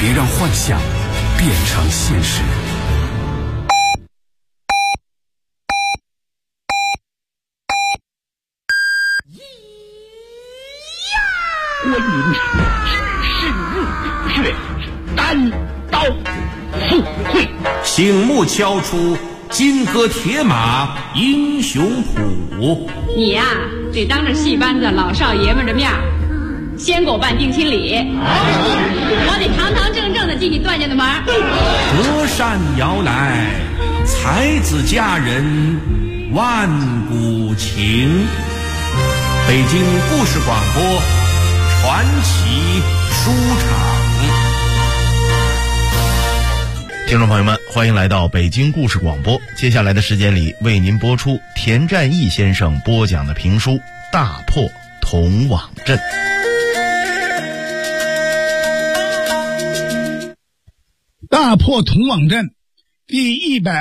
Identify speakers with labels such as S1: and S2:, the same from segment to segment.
S1: 别让幻想变成现实。
S2: 观音深入血，单刀赴会，
S3: 醒目敲出金戈铁马英雄谱。
S4: 你呀，得当着戏班子老少爷们的面先给我办定亲礼，我得堂堂正正的进你段家的门。
S3: 隔山摇来，才子佳人万古情。北京故事广播传奇书场。
S5: 听众朋友们，欢迎来到北京故事广播。接下来的时间里，为您播出田占义先生播讲的评书《大破铜网阵》。
S6: 大破铜网阵第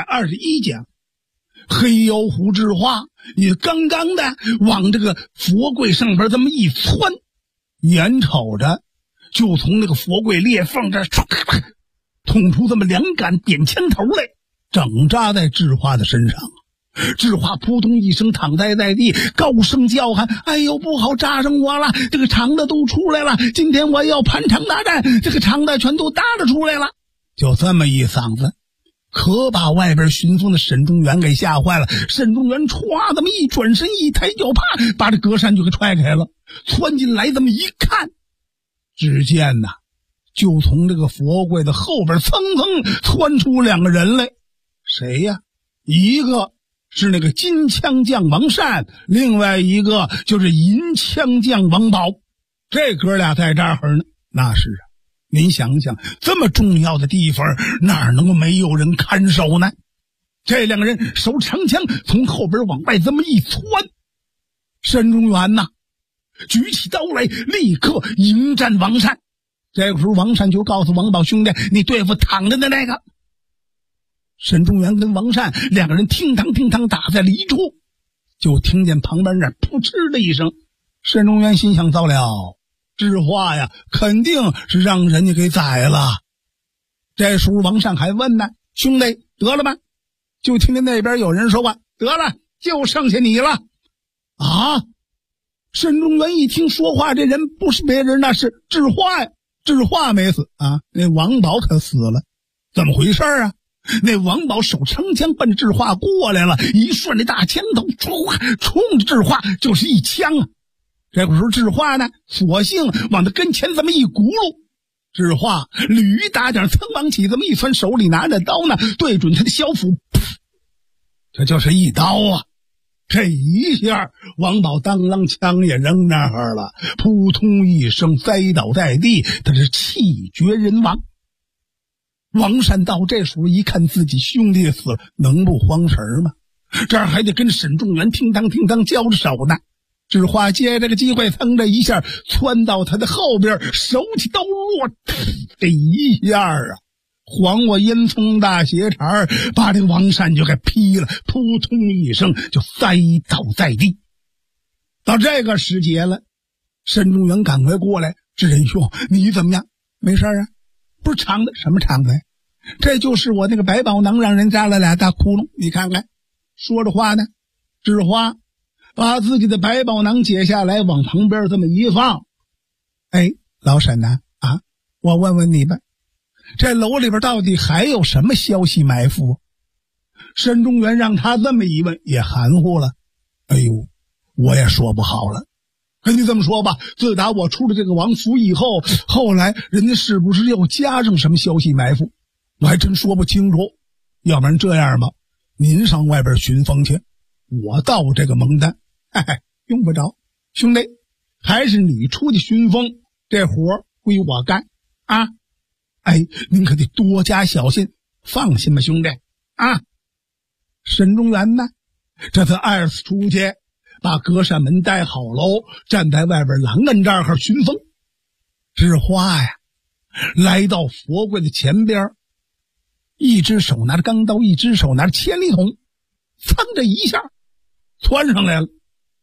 S6: 121讲，黑妖狐智化也刚刚的往这个佛柜上边这么一窜，眼瞅着就从那个佛柜裂缝这捅出这么2杆点枪头来，整扎在智化的身上。智化扑通一声躺在地，高声叫喊：哎呦，不好，扎上我了，这个肠子都出来了，今天我要盘肠大战，这个肠子全都搭了出来了。就这么一嗓子，可把外边巡锋的沈中原给吓坏了。沈中原歘这么一转身，一抬脚，啪，把这隔扇就给踹开了，窜进来这么一看，只见呐，就从这个佛柜的后边蹭蹭窜出2个人来。谁呀？一个是那个金枪将王善，另外一个就是银枪将王宝。这哥俩在这儿呢，那是啊，您想想，这么重要的地方，哪能够没有人看守呢？这2个人手长枪从后边往外这么一窜，沈中原呐，举起刀来，立刻迎战王善。这个时候，王善就告诉王宝兄弟：“你对付躺着的那个。”沈中原跟王善2个人听当打在了一处，就听见旁边那扑哧的一声。沈中原心想：糟了，智化呀，肯定是让人家给宰了。这时候王善还问呢：“兄弟，得了吧？”就听见那边有人说话：“得了，就剩下你了。”啊！沈中原一听说话，这人不是别人，那是智化呀。智化没死啊，那王宝可死了。怎么回事啊？那王宝手长枪奔着智化过来了，一顺着大枪头，冲着智化就是一枪啊！这个时候智化呢，索性往他跟前这么一轱辘，智化驴打点噌往起这么一窜，手里拿着刀呢，对准他的小腹，这就是一刀啊！这一下，王宝当啷枪也扔那儿了，扑通一声栽倒在地，他是气绝人亡。王善道这时候一看自己兄弟死了，能不慌神吗？这儿还得跟沈中原听当交着手呢。智化借这个机会，噌的一下窜到他的后边，手起刀落，这一下啊，黄瓜烟囱大斜茬把这个王善就给劈了，扑通一声就栽倒在地。到这个时节了，沈中原赶快过来：“智仁兄，你怎么样？没事啊？不是肠子，什么肠子呀？这就是我那个百宝囊让人扎了2大窟窿，你看看。”说着话呢，智化把自己的百宝囊解下来，往旁边这么一放。哎，老沈呐，啊，我问问你吧，这楼里边到底还有什么消息埋伏？沈中原让他这么一问，也含糊了。哎呦，我也说不好了。跟你这么说吧，自打我出了这个王府以后，后来人家是不是又加上什么消息埋伏，我还真说不清楚。要不然这样吧，您上外边巡风去，我到这个蒙单，用不着。兄弟，还是你出去巡风，这活归我干啊！哎，您可得多加小心，放心吧，兄弟啊！沈中原呢，这次2次出去，把隔扇门带好喽，站在外边栏杆这儿巡风。智化呀，来到佛柜的前边，一只手拿着钢刀，一只手拿着千里桶，噌的一下窜上来了。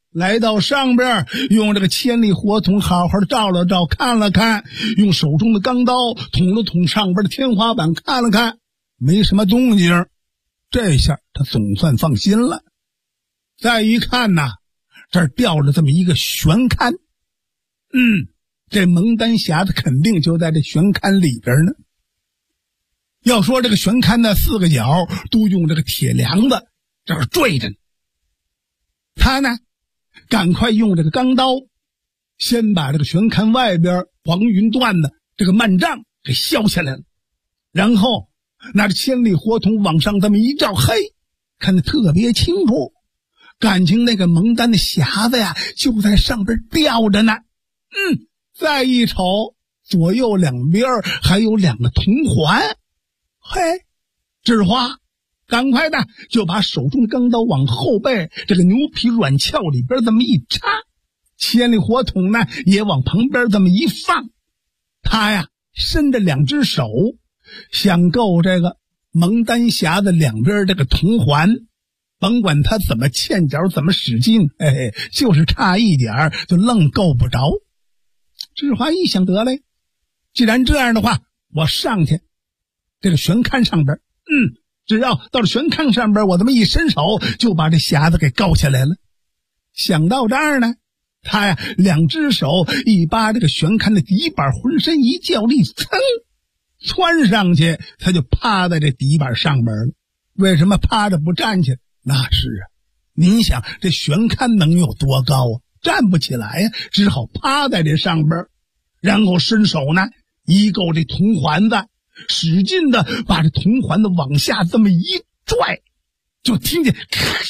S6: 来到上边，用这个千里火筒好好照了照，看了看，用手中的钢刀捅了捅上边的天花板，看了看，没什么动静。这下他总算放心了。再一看呐，这儿吊着这么一个悬龛，这蒙丹匣子肯定就在这悬龛里边呢。要说这个悬龛的4个角都用这个铁梁子这儿坠着呢。他呢，赶快用这个钢刀，先把这个悬龛外边黄云段的这个幔帐给削下来了，然后拿着千里火筒往上这么一照，嘿，看得特别清楚，感情那个蒙丹的匣子呀就在上边吊着呢。再一瞅，左右两边还有2个铜环。嘿，智花赶快的就把手中的钢刀往后背这个牛皮软鞘里边这么一插，千里火筒呢也往旁边这么一放。他呀伸着2只手，想够这个蒙丹匣子两边这个铜环，甭管他怎么欠脚怎么使劲，就是差一点就愣够不着。智花一想，得嘞，既然这样的话，我上去这个悬龛上边，只要到了悬龛上边，我这么一伸手就把这匣子给勾下来了。想到这儿呢，他呀2只手一扒这个悬龛的底板，浑身一较力，噌窜上去，他就趴在这底板上边了。为什么趴着不站起来？那是啊，您想这悬龛能有多高啊？站不起来呀，只好趴在这上边，然后伸手呢一够这铜环子，使劲的把这铜环子往下这么一拽，就听见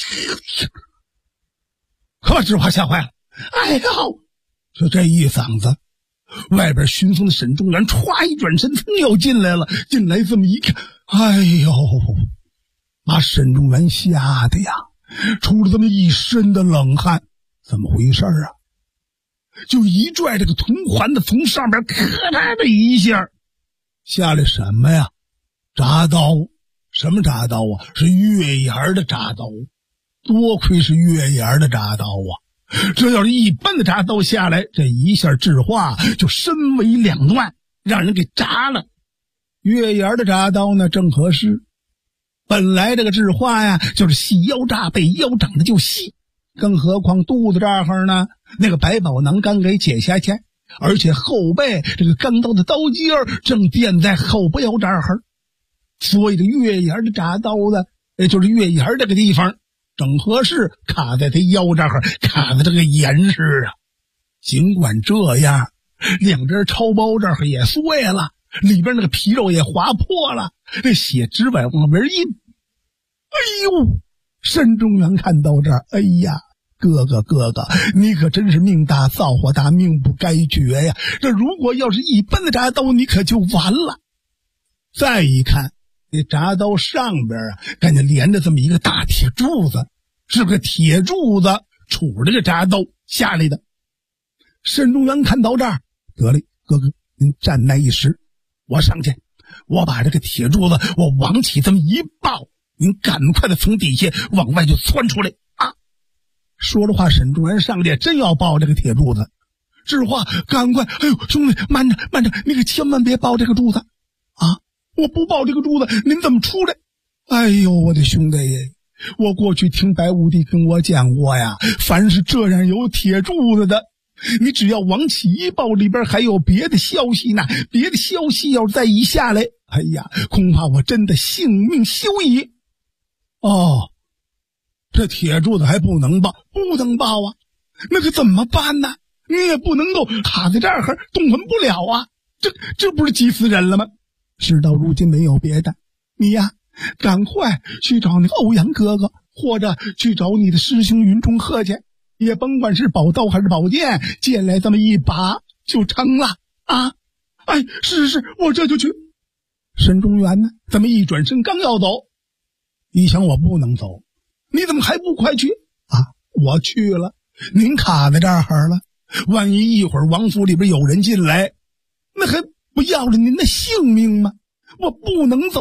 S6: 可把智花吓坏了。哎呦，就这一嗓子，外边巡搜的沈中原歘一转身，噌又进来了。进来这么一看，哎呦，把沈中原吓得呀出了这么一身的冷汗。怎么回事啊？就一拽这个铜环子从上边咔嚓的一下下来，什么呀？铡刀。什么铡刀啊？是月牙的铡刀。多亏是月牙的铡刀啊！这要是一般的铡刀下来，这一下智花就身为2段，让人给铡了。月牙的铡刀呢正合适，本来这个智花呀就是细腰扎背，腰长得就细，更何况肚子这儿呢那个百宝囊刚给解下去，而且后背这个钢刀的刀尖正垫在后腰这儿，所以这月牙的铡刀子也就是月牙这个地方正合适，卡在他腰这儿，卡在这个严实啊。尽管这样，两边超包这儿也碎了，里边那个皮肉也划破了，这血直往边印。哎呦，沈中原看到这儿，哎呀，哥哥，你可真是命大造化大，命不该绝呀！这如果要是一般的铡刀，你可就完了。再一看，这铡刀上边啊，感觉连着这么一个大铁柱子，是个铁柱子杵着这铡刀下来的。沈中原看到这儿，得嘞，哥哥您站那一时，我上去，我把这个铁柱子我往起这么一抱，您赶快的从底下往外就窜出来啊！说着话，沈中原上去真要抱这个铁柱子，智花赶快，哎呦，兄弟，慢着，你可千万别抱这个柱子啊！我不抱这个柱子，您怎么出来？哎呦，我的兄弟耶！我过去听白武帝跟我讲过呀，凡是这样有铁柱子的，你只要往起一抱，里边还有别的消息呢。别的消息要再一下来，哎呀，恐怕我真的性命休矣。哦，这铁柱子还不能抱啊，那可怎么办呢？你也不能够卡在这儿动弹不了啊，这不是急死人了吗？事到如今没有别的，你呀赶快去找那个欧阳哥哥，或者去找你的师兄云中鹤去，也甭管是宝刀还是宝剑，借来这么一把就成了啊！哎，是，我这就去。沈中原呢，这么一转身刚要走，一想我不能走，你怎么还不快去啊？我去了，您卡在这儿了，万一一会儿王府里边有人进来，那还不要了您的性命吗？我不能走。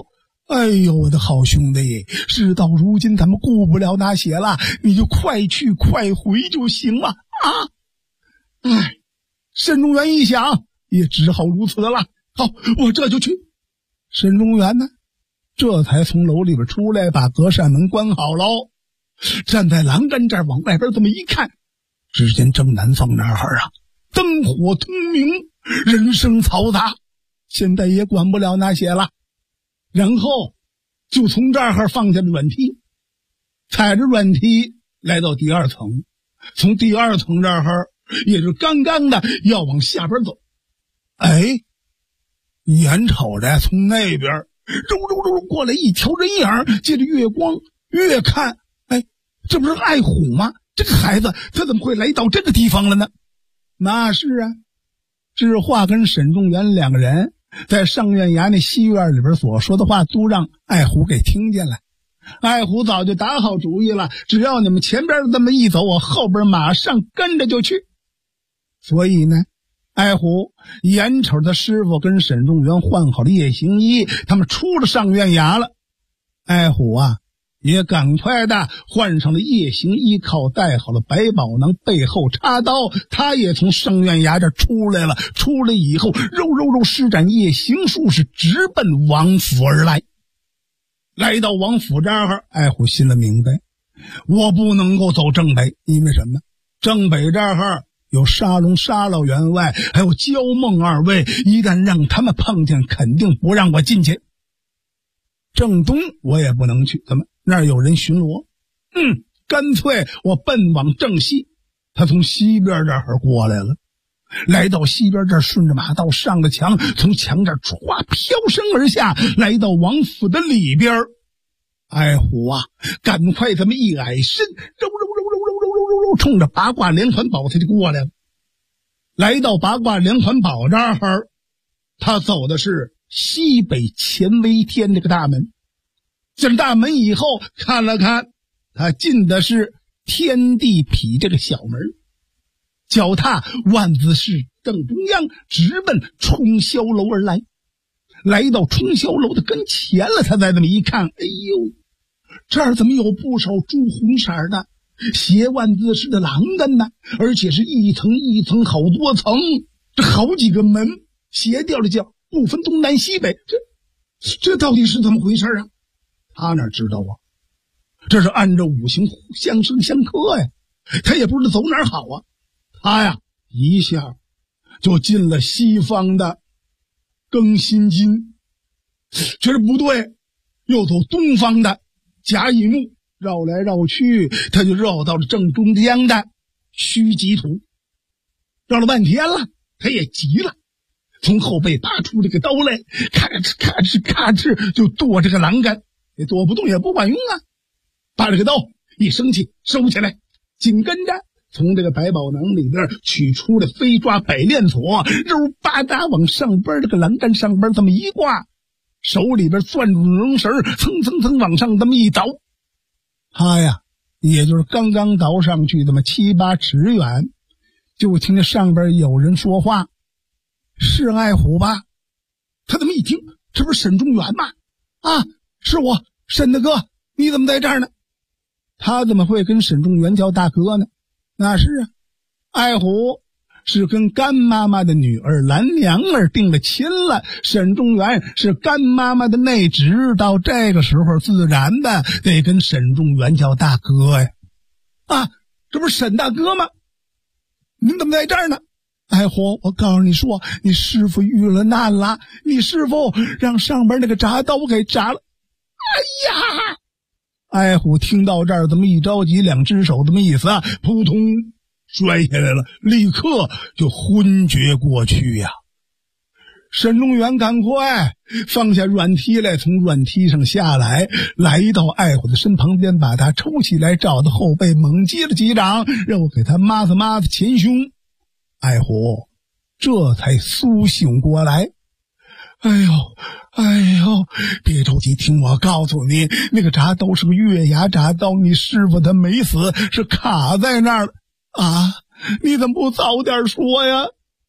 S6: 哎呦，我的好兄弟，事到如今咱们顾不了那些了，你就快去快回就行了啊！哎，沈中原一想，也只好如此了。好，我这就去。沈中原呢，这才从楼里边出来，把隔扇门关好喽。站在栏杆这儿往外边这么一看，只见正南方那儿啊，灯火通明，人声嘈杂。现在也管不了那些了，然后就从这儿放下了软梯，踩着软梯来到第二层，从第二层这儿也是刚刚的要往下边走。哎，眼瞅着从那边揉过来一条人影，借着月光越看，哎，这不是爱虎吗？这个孩子他怎么会来到这个地方了呢？那是啊，智化跟沈仲元两个人在上院衙那西院里边所说的话都让爱虎给听见了。爱虎早就打好主意了，只要你们前边这么一走，我后边马上跟着就去。所以呢，爱虎眼瞅着师傅跟沈仲元换好了夜行衣，他们出了上院衙了。爱虎啊也赶快的换上了夜行衣，靠带好了百宝囊，背后插刀，他也从上院衙这出来了。出来以后肉施展夜行术，是直奔王府而来。来到王府这儿，爱虎心里明白，我不能够走正北，因为什么？正北这儿有沙龙沙老员外还有焦梦二位，一旦让他们碰见，肯定不让我进去。正东我也不能去，怎么那儿有人巡逻？干脆我奔往正西。他从西边这儿过来了，来到西边这儿，顺着马道上了墙，从墙这儿唰飘身而下，来到王府的里边。爱虎啊，赶快这么一矮身，冲着八卦连环宝他就过来了。来到八卦连环宝这儿，他走的是西北乾微天这个大门。进大门以后看了看，他进的是天地痞这个小门，脚踏万字式正中央，直奔冲霄楼而来。来到冲霄楼的跟前了，他再这么一看，哎呦，这儿怎么有不少朱红色的斜万字式的栏杆呢？而且是一层一层好多层，这好几个门斜掉了角，不分东南西北，这到底是怎么回事啊？他哪知道啊？这是按照五行相生相克呀，他也不知道走哪儿好啊。他呀一下就进了西方的庚辛金，觉得不对，又走东方的甲乙木，绕来绕去，他就绕到了正中央的戌己土。绕了半天了，他也急了，从后背拔出这个刀来，咔哧咔哧咔哧就剁这个栏杆，也剁不动也不管用啊。把这个刀一生气收起来，紧跟着从这个百宝囊里边取出了飞抓百炼锁，肉吧嗒往上边这个栏杆上边这么一挂，手里边攥住绒绳，蹭往上这么一倒。他呀也就是刚刚倒上去这么7、8尺远，就听见上边有人说话，是爱虎吧？他这么一听，这不是沈中元吗？啊，是我，沈大哥，你怎么在这儿呢？他怎么会跟沈中元叫大哥呢？那是啊，爱虎是跟干妈妈的女儿兰娘儿定了亲了，沈中元是干妈妈的内侄，到这个时候自然的得跟沈中元叫大哥呀。啊，这不是沈大哥吗？您怎么在这儿呢？爱虎，我告诉你说，你师傅遇了难了，你师傅让上边那个铡刀给铡了。哎呀！爱虎听到这儿，这么一着急，两只手这么一撒，扑通摔下来了，立刻就昏厥过去呀。沈中元赶快放下软梯来，从软梯上下来，来到爱虎的身旁边，把他抽起来，照他后背猛击了几掌，又给他抹擦前胸。爱虎这才苏醒过来。哎呦，别着急，听我告诉你，那个铡刀是个月牙铡刀，你师傅他没死，是卡在那儿了啊！你怎么不早点说呀？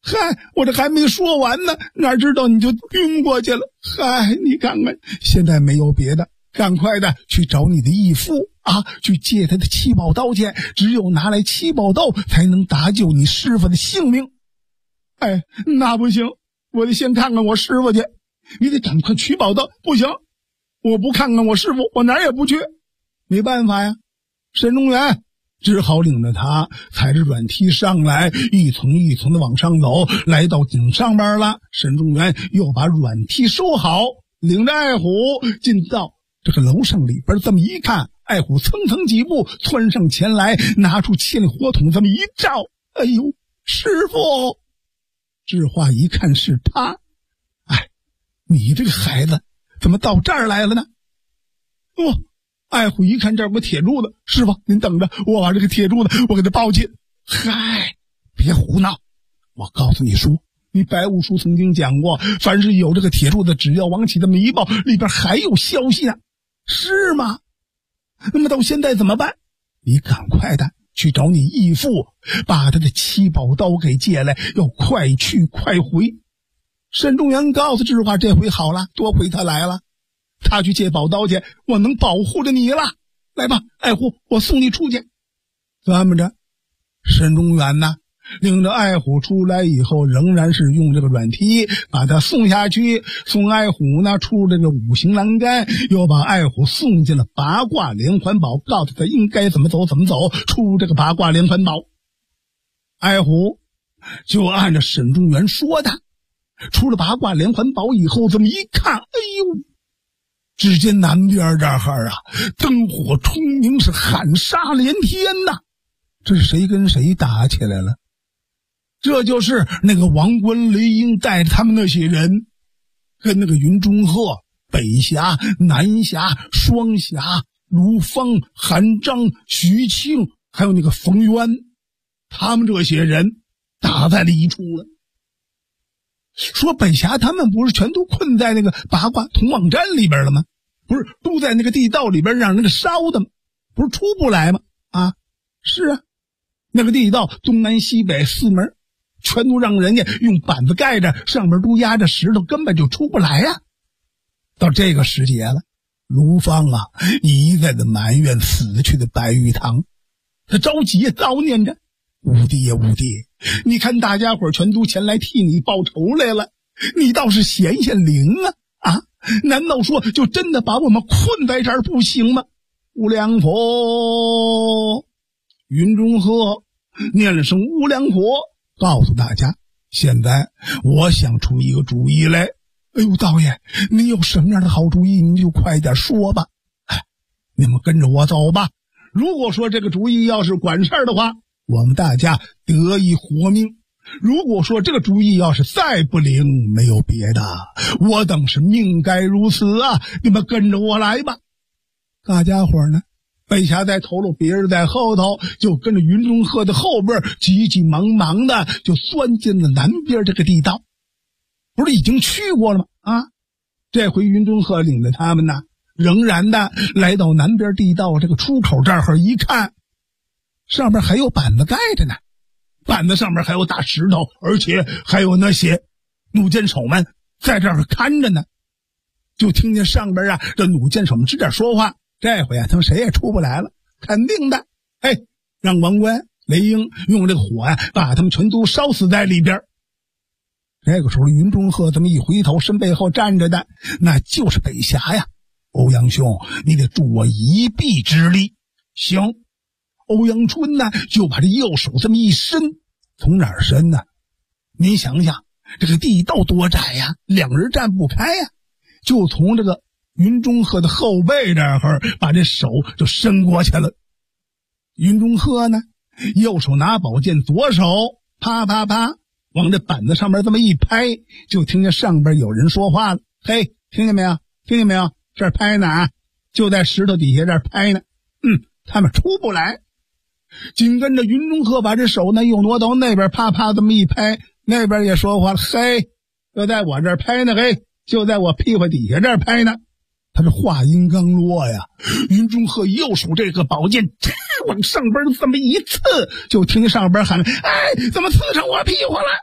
S6: 嗨，我这还没说完呢，哪知道你就晕过去了。嗨，你看看，现在没有别的，赶快的去找你的义父啊，去借他的七宝刀去，只有拿来七宝刀才能搭救你师傅的性命。哎，那不行，我得先看看我师傅去。你得赶快取宝刀。不行，我不看看我师傅，我哪儿也不去。没办法呀，沈中原只好领着他踩着软梯上来，一层一层的往上走，来到顶上边了。沈中原又把软梯收好，领着爱虎进到这个楼上里边，这么一看，爱虎蹭蹭几步窜上前来，拿出千里火筒这么一照，哎呦，师傅！智化一看是他，哎，你这个孩子怎么到这儿来了呢？哦，爱虎一看这儿有个铁柱子，师傅您等着，我把这个铁柱子我给他抱起。嗨，别胡闹，我告诉你说，你白武叔曾经讲过，凡是有这个铁柱子，只要往起这么一抱，里边还有消息呢，是吗？那么到现在怎么办？你赶快的去找你义父，把他的七宝刀给借来，要快去快回。沈中原告诉智化，这回好了，多亏他来了，他去借宝刀去，我能保护着你了。来吧，爱虎，我送你出去。这么着，沈中原呢，领着爱虎出来以后，仍然是用这个软梯把他送下去，送爱虎呢出这个五行栏杆，又把爱虎送进了八卦连环堡，告诉他应该怎么走怎么走，出这个八卦连环堡。爱虎就按照沈中原说的，出了八卦连环堡以后，这么一看，哎呦，只见南边这儿啊，灯火通明，是喊杀连天呐！这是谁跟谁打起来了？这就是那个王冠雷英带着他们那些人，跟那个云中鹤、北峡、南峡、双峡、卢芳、韩章、徐庆，还有那个冯渊，他们这些人打在了一处了。说北峡他们不是全都困在那个八卦铜网站里边了吗？不是都在那个地道里边让那个烧的吗？不是出不来吗？啊，是啊，那个地道东南西北四门全都让人家用板子盖着，上面都压着石头，根本就出不来呀。到这个时节了，卢芳啊一再的埋怨死去的白玉堂，他着急叨念着，五弟呀五弟，你看大家伙全都前来替你报仇来了，你倒是显显灵啊！难道说就真的把我们困在这儿不行吗？无量佛，云中鹤念了声无量佛，告诉大家，现在我想出一个主意来。哎呦，道爷，你有什么样的好主意，你就快点说吧。哎，你们跟着我走吧。如果说这个主意要是管事儿的话，我们大家得以活命。如果说这个主意要是再不灵，没有别的，我等是命该如此啊！你们跟着我来吧。大家伙呢，北峡在头头，别人在后头，就跟着云中鹤的后边，急急忙忙的就钻进了南边这个地道。不是已经去过了吗？啊，这回云中鹤领着他们呢，仍然的来到南边地道这个出口这儿一看，上边还有板子盖着呢，板子上面还有大石头，而且还有那些弩箭手们在这儿看着呢。就听见上边啊，这弩箭手们直点说话，这回啊，他们谁也出不来了，肯定的。哎，让王冠、雷英用这个火呀，把他们全都烧死在里边。这个时候，云中鹤这么一回头，身背后站着的那就是北峡呀。欧阳兄，你得助我一臂之力。行。欧阳春呢，就把这右手这么一伸，从哪儿伸呢？您想想，这个地道多窄呀，两人站不开呀，就从这个云中鹤的后背这儿把这手就伸过去了。云中鹤呢，右手拿宝剑，左手啪啪啪往这板子上面这么一拍，就听见上边有人说话了。嘿，听见没有？听见没有？这儿拍呢啊，就在石头底下这儿拍呢。他们出不来。紧跟着云中鹤把这手呢又挪到那边，啪啪这么一拍，那边也说话了。嘿，就在我这儿拍呢，嘿，就在我屁股底下这儿拍呢。他这话音刚落呀，云中鹤右手这个宝剑往上边这么一刺，就听上边喊：哎，怎么刺上我屁股了？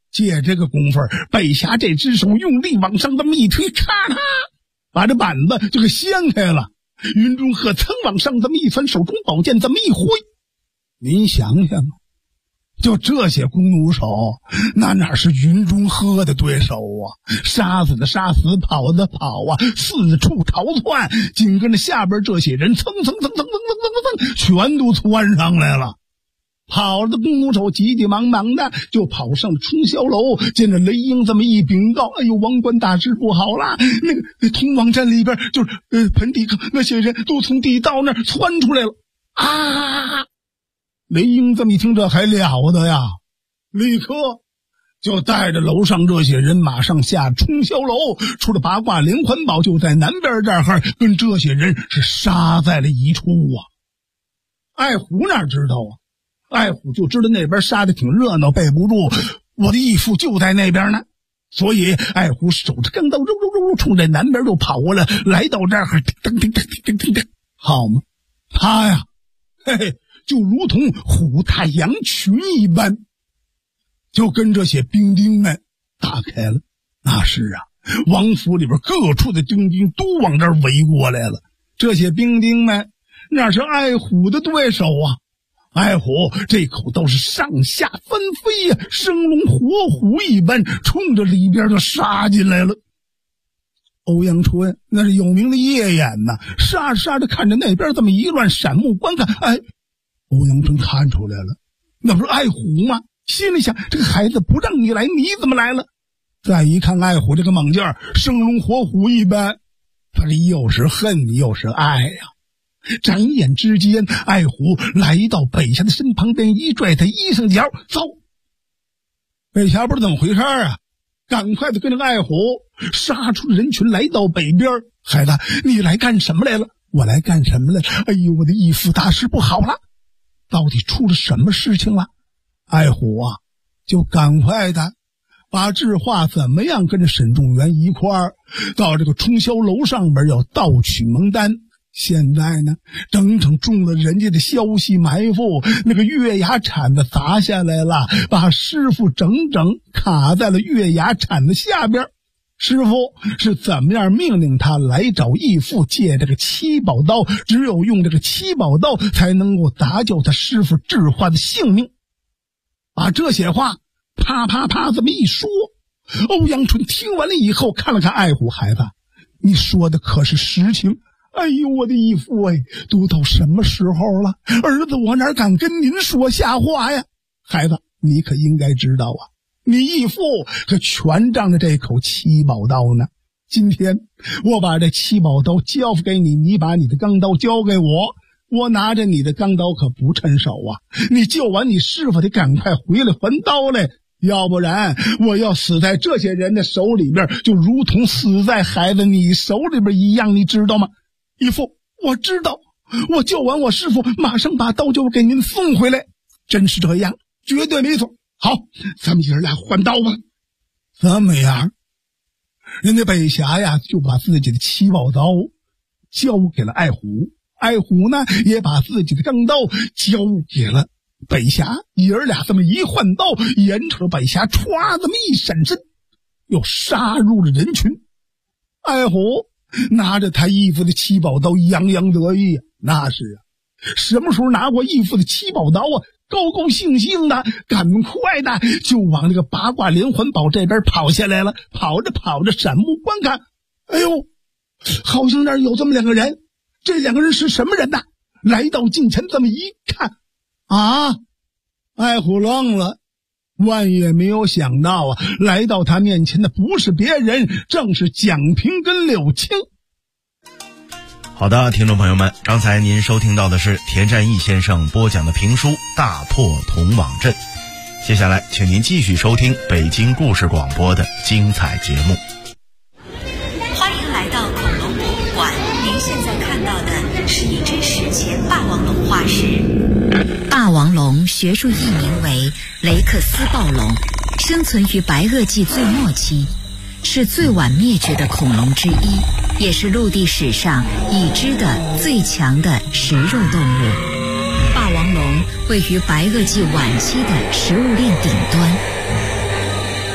S6: 借这个功夫，北峡这只手用力往上这么一推，咔嚓，把这板子就给掀开了。云中鹤噌往上这么一窜，手中宝剑这么一挥，您想想啊，就这些弓弩手，那哪是云中鹤的对手啊？杀死的杀死，跑的跑啊，四处逃窜，紧跟着下边这些人蹭蹭蹭蹭蹭蹭蹭蹭，全都窜上来了。跑的弓弩手急急忙忙的就跑上了冲霄楼，见着雷英这么一禀告，哎呦，王冠大师不好啦，那个通往镇里边就是盆地坑那些人都从地道那儿窜出来了啊！雷英这么一听，这还了得呀，立刻就带着楼上这些人马上下冲霄楼，出了八卦连环堡，就在南边这儿跟这些人是杀在了一处啊。爱虎哪知道啊，爱虎就知道那边杀的挺热闹，背不住我的义父就在那边呢，所以爱虎手着钢刀肉冲着南边就跑过来，来到这儿噔，好嘛，他呀嘿嘿，就如同虎踏羊群一般，就跟这些兵丁们打开了。那是啊，王府里边各处的兵丁都往这儿围过来了，这些兵丁们那是爱虎的对手啊。爱虎这口刀是上下翻飞呀，生龙活虎一般冲着里边就杀进来了。欧阳春那是有名的夜眼呐，杀着杀着看着那边这么一乱，闪目观看，哎，欧阳春看出来了，那不是爱虎吗？心里想，这个孩子不让你来，你怎么来了？再一看爱虎这个猛劲儿，生龙活虎一般，他这又是恨又是爱呀。转眼之间，爱虎来到北峡的身旁边，一拽他衣裳角，走。北峡不知怎么回事啊，赶快的跟着爱虎杀出人群，来到北边。孩子，你来干什么来了？我来干什么来了？哎呦，我的义父大事不好了，到底出了什么事情了？爱虎啊，就赶快的把智化怎么样跟着沈仲元一块儿到这个冲霄楼上边要盗取蒙丹。现在呢，整整中了人家的消息埋伏，那个月牙铲子砸下来了，把师傅整整卡在了月牙铲子下边。师傅是怎么样命令他来找义父借这个七宝刀，只有用这个七宝刀才能够搭救他师傅智化的性命。把这些话啪啪啪这么一说，欧阳春听完了以后看了看爱虎，孩子，你说的可是实情？哎呦，我的义父哎，都到什么时候了，儿子我哪敢跟您说瞎话呀？孩子，你可应该知道啊，你义父可全仗着这口七宝刀呢。今天我把这七宝刀交付给你，你把你的钢刀交给我，我拿着你的钢刀可不趁手啊！你救完你师傅得赶快回来还刀来，要不然我要死在这些人的手里边，就如同死在孩子你手里边一样，你知道吗？义父，我知道，我救完我师傅，马上把刀就给您送回来。真是这样，绝对没错。好，咱们爷儿俩换刀吧。怎么样？人家北峡呀，就把自己的七宝刀交给了爱虎，爱虎呢，也把自己的钢刀交给了北峡。爷儿俩这么一换刀，眼瞅北峡歘这么一闪身，又杀入了人群。爱虎拿着他义父的七宝刀洋洋得意啊，那是啊，什么时候拿过义父的七宝刀啊，高高兴兴的赶快的就往那个八卦连环堡这边跑下来了。跑着跑着闪目观看，哎呦，好像那儿有这么两个人，这两个人是什么人呢？来到近前这么一看啊，爱虎愣了，万也没有想到啊，来到他面前的不是别人，正是蒋平跟柳青。
S5: 好的，听众朋友们，刚才您收听到的是田占义先生播讲的评书《大破铜网阵》，接下来请您继续收听北京故事广播的精彩节目。
S7: 欢迎来到恐龙博物馆，您现在看到的是一只史前霸王龙化石。霸王龙学术译名为雷克斯暴龙，生存于白垩纪最末期，是最晚灭绝的恐龙之一，也是陆地史上已知的最强的食肉动物。霸王龙位于白垩纪晚期的食物链顶端，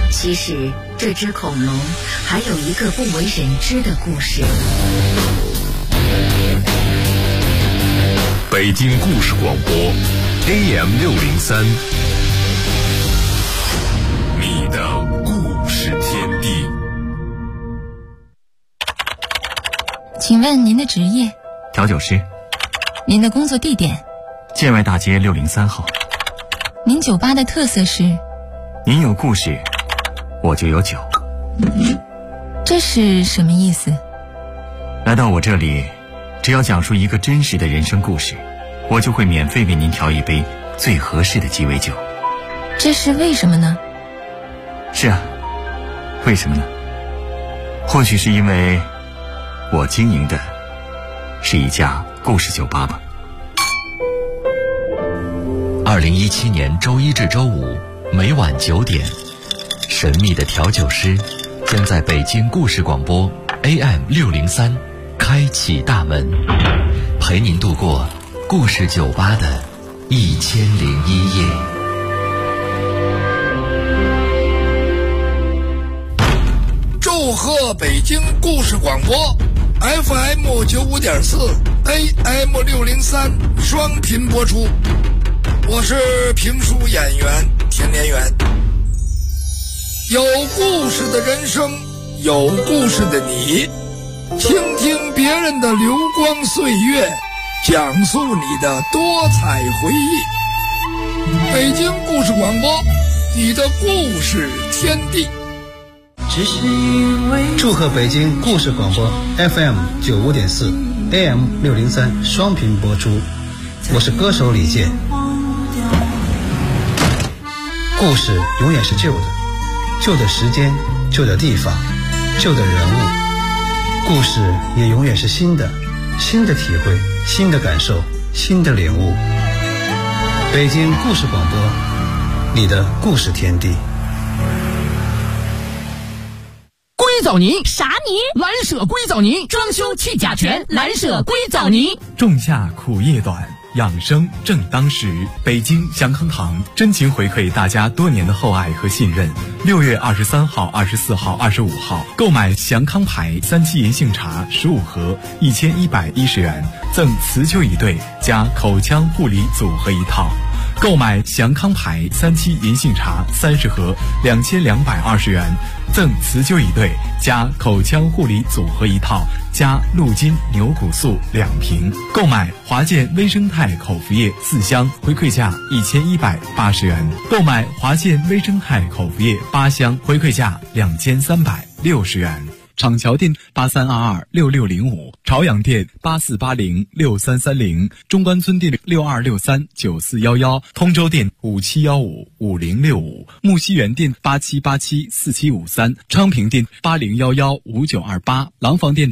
S7: 其实这只恐龙还有一个不为人知的故事。
S1: 北京故事广播 AM603，你的故事天地。
S8: 请问您的职业？
S9: 调酒师。
S8: 您的工作地点？
S9: 建外大街603号。
S8: 您酒吧的特色是？
S9: 您有故事，我就有酒。
S8: 这是什么意思？
S9: 来到我这里，只要讲述一个真实的人生故事，我就会免费为您调一杯最合适的鸡尾酒。
S8: 这是为什么呢？
S9: 是啊，为什么呢？或许是因为我经营的是一家故事酒吧吧。
S10: 2017年周一至周五每晚9点，神秘的调酒师将在北京故事广播 AM603开启大门，陪您度过故事酒吧的1001夜。
S11: 祝贺北京故事广播 FM95.4 AM603双频播出。我是评书演员田连元。有故事的人生，有故事的你，倾听别人的流光岁月，讲述你的多彩回忆。北京故事广播，你的故事天地。
S12: 祝贺北京故事广播 FM95.4 AM603双频播出。我是歌手李健。故事永远是旧的，旧的时间，旧的地方，旧的人物。故事也永远是新的，新的体会，新的感受，新的领悟。北京故事广播，你的故事天地。
S13: 硅藻泥
S14: 啥泥？
S13: 蓝舍硅藻泥，装修去甲醛，蓝舍硅藻泥。
S15: 仲夏苦夜短，养生正当时。北京祥康堂真情回馈大家多年的厚爱和信任。6月23号、24号、25号，购买祥康牌3七银杏茶15盒，1110元，赠辞旧一对加口腔护理组合一套。购买祥康牌3七银杏茶30盒，2220元，赠辞旧一对加口腔护理组合一套，加鹿筋牛骨素2瓶。购买华健微生态口服液4箱，回馈价1180元。购买华健微生态口服液8箱，回馈价2360元。厂桥店83226605，朝阳店84806330，中关村店62639411，通州店57155065，木樨园店87874753，昌平店80115928，廊坊店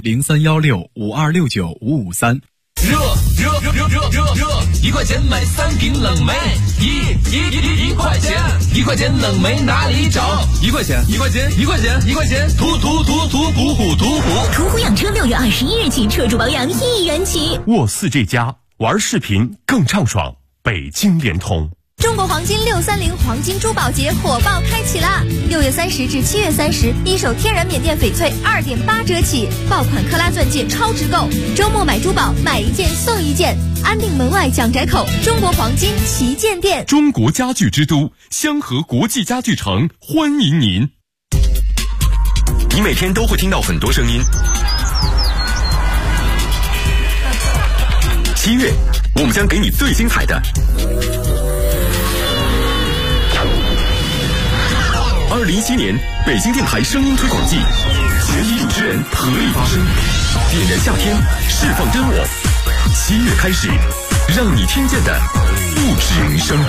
S15: 031652695553。
S16: 热，1块钱买3瓶冷梅，一块钱，1块钱冷梅哪里找？1块钱，途虎
S14: 养车6月21日起，车主保养1元起。
S1: 沃4这家玩视频更畅爽，北京联通。
S17: 中国黄金630黄金珠宝节火爆开启啦！6月30至7月30，一手天然缅甸翡翠2.8折起，爆款克拉钻戒超值购，周末买珠宝买1件送1件，安定门外蒋宅口中国黄金旗舰店。
S1: 中国家具之都香河国际家具城欢迎您。你每天都会听到很多声音。7月，我们将给你最精彩的。2017年北京电台声音推广季，全体主持人合力发声，点燃夏天，释放真我。7月开始，让你听见的不止于声。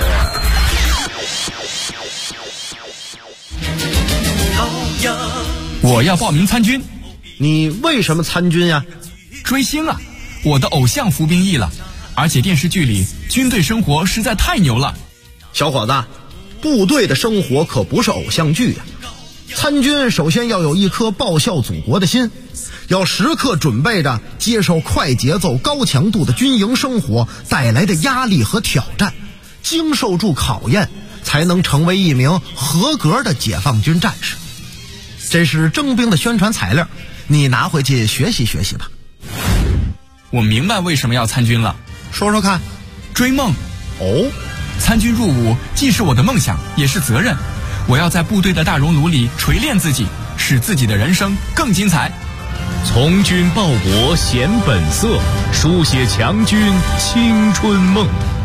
S13: 我要报名参军。
S18: 你为什么参军呀？
S13: 追星啊！我的偶像服兵役了，而且电视剧里军队生活实在太牛了。
S18: 小伙子，部队的生活可不是偶像剧呀。参军首先要有一颗报效祖国的心，要时刻准备着接受快节奏高强度的军营生活带来的压力和挑战，经受住考验， 才能成为一名合格的解放军战士。这是征兵的宣传材料，你拿回去学习学习吧。
S13: 我明白为什么要参军了，
S18: 说说看。
S13: 追梦。
S18: 哦，
S13: 参军入伍既是我的梦想，也是责任。我要在部队的大熔炉里锤炼自己，使自己的人生更精彩。
S1: 从军报国显本色，书写强军青春梦。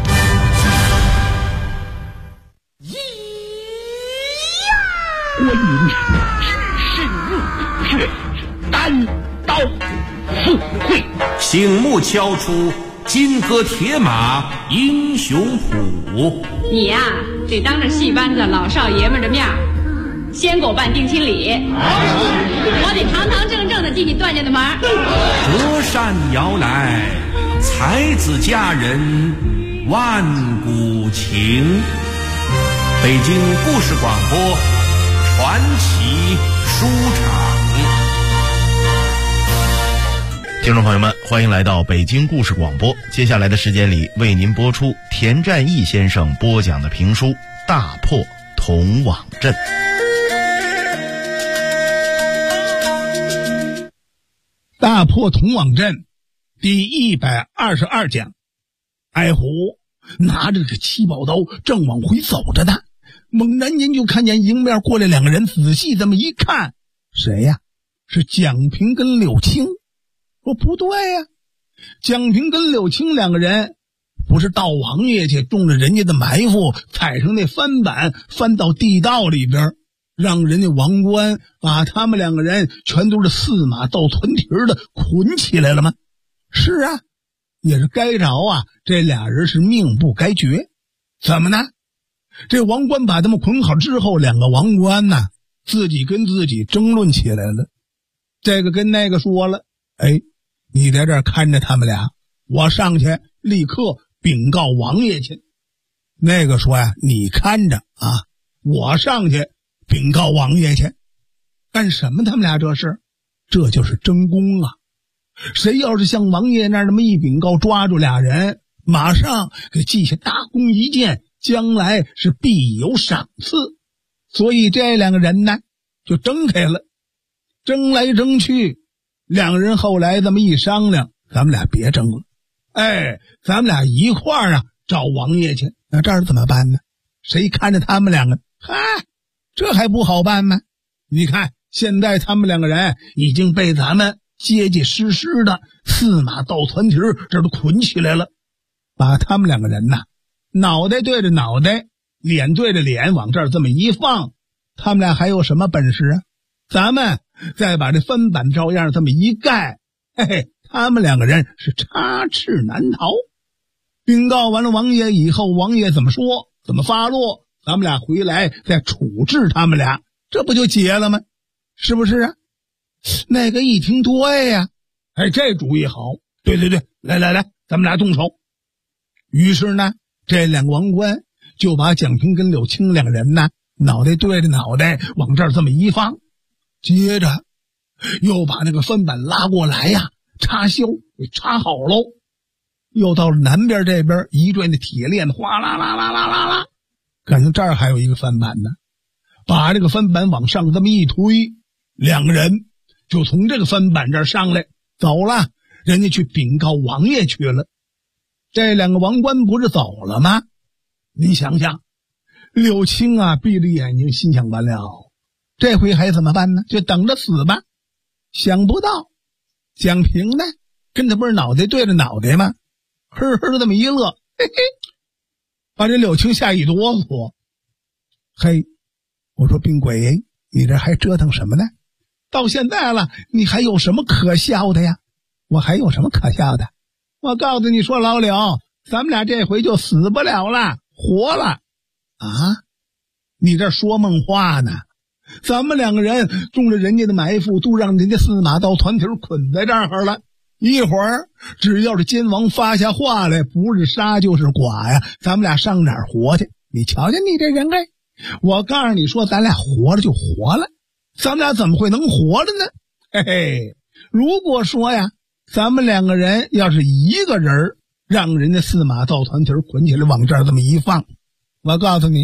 S2: 关云深入血，单刀赴会，
S3: 醒目敲出金戈铁马英雄谱。
S4: 你呀，得当着戏班子老少爷们的面先给我办定亲礼，我得堂堂正正的进你段家的门。
S3: 隔山遥来，才子佳人万古情。北京故事广播传奇书场。
S5: 听众朋友们，欢迎来到北京故事广播。接下来的时间里，为您播出田占义先生播讲的评书《大破铜网阵》。
S6: 大破铜网阵第122讲，矮虎拿着这七宝刀正往回走着呢，猛然间就看见迎面过来两个人，仔细这么一看，谁呀？是蒋平跟柳青。说不对呀，蒋平跟柳青两个人不是到王爷去中了人家的埋伏，踩上那翻板翻到地道里边，让人家王官把他们两个人全都是四马倒屯蹄的捆起来了吗？是啊，也是该着啊，这俩人是命不该绝。怎么呢？这王官把他们捆好之后，两个王官呢自己跟自己争论起来了。这个跟那个说了，哎，你在这儿看着他们俩，我上去立刻禀告王爷去。那个说呀，你看着啊，我上去禀告王爷去。干什么他们俩这是？这就是争功啊。谁要是向王爷那儿那么一禀告，抓住俩人，马上给记下大功一件，将来是必有赏赐。所以这两个人呢就争开了，争来争去，两人后来这么一商量，咱们俩别争了，哎，咱们俩一块儿啊找王爷去。那这儿怎么办呢？谁看着他们两个？嗨，这还不好办吗？你看现在他们两个人已经被咱们结结实实的四马倒团蹄这都捆起来了，把他们两个人呐，脑袋对着脑袋，脸对着脸往这儿这么一放，他们俩还有什么本事啊？咱们再把这翻板照样这么一盖，嘿嘿，他们两个人是插翅难逃。禀告完了王爷以后，王爷怎么说怎么发落，咱们俩回来再处置他们俩，这不就结了吗？是不是啊？那个一听对呀，哎，这主意好，对对对，来来来，咱们俩动手。于是呢，这两个王官就把蒋平跟柳青两个人呢，脑袋对着脑袋往这儿这么一放，接着又把那个翻板拉过来呀，插销给插好喽。又到了南边这边，一对那铁链哗啦啦啦啦啦啦，感觉这儿还有一个翻板呢，把这个翻板往上这么一推，两个人就从这个翻板这儿上来走了，人家去禀告王爷去了。这两个王官不是走了吗？你想想，柳青啊闭着眼睛心想，完了，这回还怎么办呢？就等着死吧。想不到蒋平呢跟他不是脑袋对着脑袋吗？呵呵的这么一乐，嘿嘿，把这柳青吓一哆嗦。嘿，我说病鬼，你这还折腾什么呢？到现在了，你还有什么可笑的呀？我还有什么可笑的？我告诉你说，老柳，咱们俩这回就死不了了，活了啊！你这说梦话呢？咱们两个人中了人家的埋伏，都让人家四马刀团蹄捆在这儿了。一会儿只要是奸王发下话来，不是杀就是剐呀，咱们俩上哪儿活去？你瞧瞧你这人，哎，我告诉你说，咱俩活了就活了，咱们俩怎么会能活了呢？嘿嘿，如果说呀，咱们两个人要是一个人让人家四马倒团蹄捆起来往这儿这么一放，我告诉你，